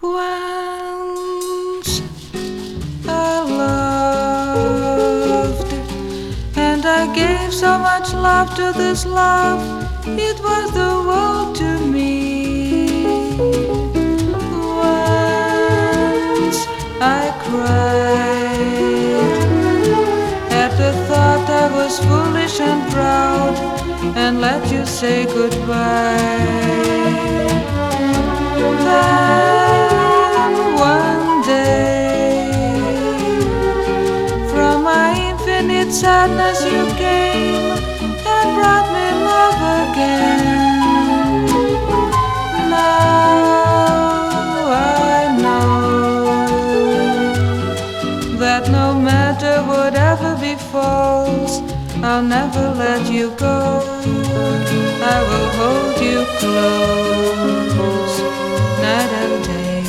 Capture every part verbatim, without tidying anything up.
Once I loved, and I gave so much love to this love, it was the world to me. Once I cried at the thought I was foolish and proud and let you say goodbye. Then one day, from my infinite sadness you came and brought me love again. Now I know that no matter whatever befalls, I'll never let you go. I will hold you close night and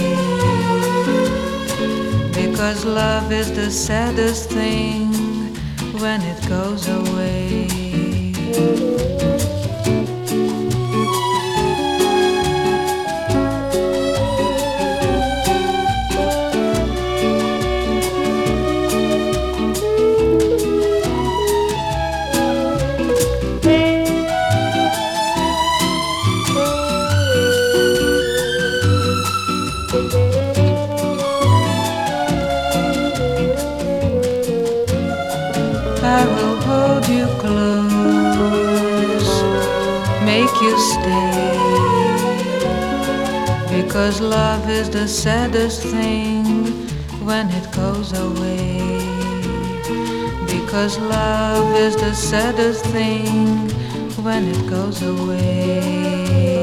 day, because love is the saddest thing when it goes away. I will hold you close, make you stay, because love is the saddest thing when it goes away. Because love is the saddest thing when it goes away.